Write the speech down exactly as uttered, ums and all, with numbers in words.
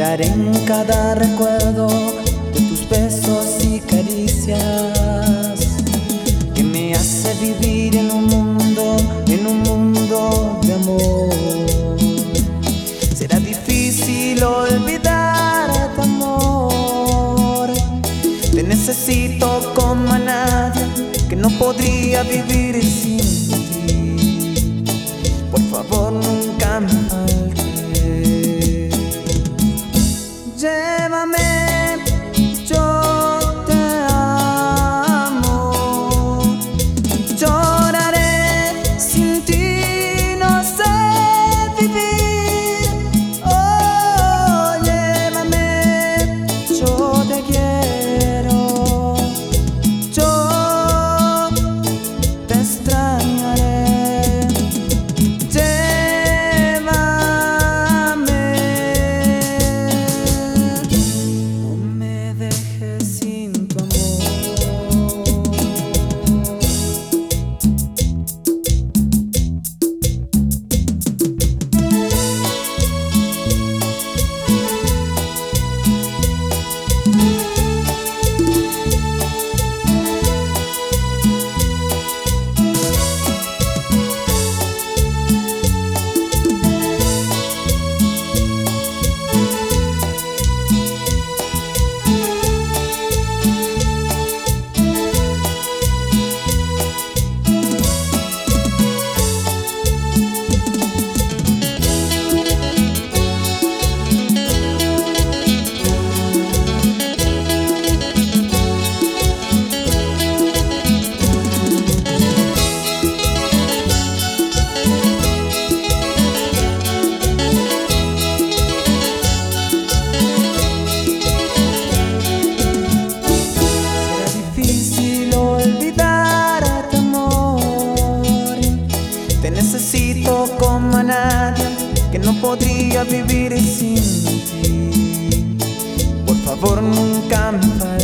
lloraré en cada recuerdo de tus besos y caricias, que me hace vivir en un mundo, en un mundo de amor. Será difícil olvidarte, amor. Te necesito como a nadie, que no podría vivir sin ti. Por favor, nunca me faltes. Llévame, yo te amo. Lloraré sin ti, no sé vivir. Oh, llévame, yo te quiero. Yo te extrañaré. Necesito como a nadie, que no podría vivir sin ti. Por favor, nunca me faltes.